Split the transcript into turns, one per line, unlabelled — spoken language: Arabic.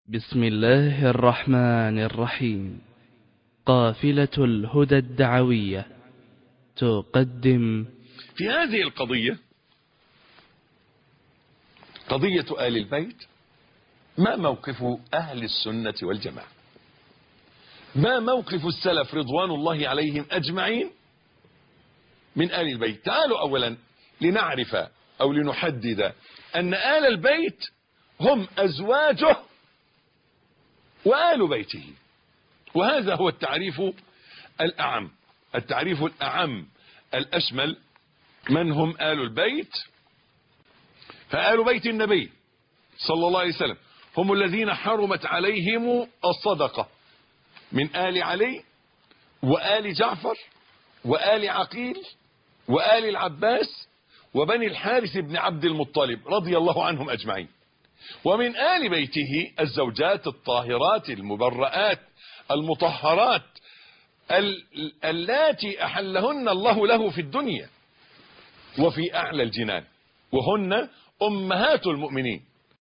بسم الله الرحمن الرحيم. قافلة الهدى الدعوية تقدم
في هذه القضية، قضية آل البيت، ما موقف أهل السنة والجماعة؟ ما موقف السلف رضوان الله عليهم أجمعين من آل البيت؟ تعالوا أولا لنعرف أو لنحدد أن آل البيت هم أزواجه وآل بيته، وهذا هو التعريف الأعم، التعريف الأعم الأشمل. من هم آل البيت؟ فآل بيت النبي صلى الله عليه وسلم هم الذين حرمت عليهم الصدقة، من آل علي وآل جعفر وآل عقيل وآل العباس وبني الحارث بن عبد المطلب رضي الله عنهم أجمعين. ومن آل بيته الزوجات الطاهرات المبرآت المطهرات اللاتي أحلهن الله له في الدنيا وفي أعلى الجنان، وهن أمهات المؤمنين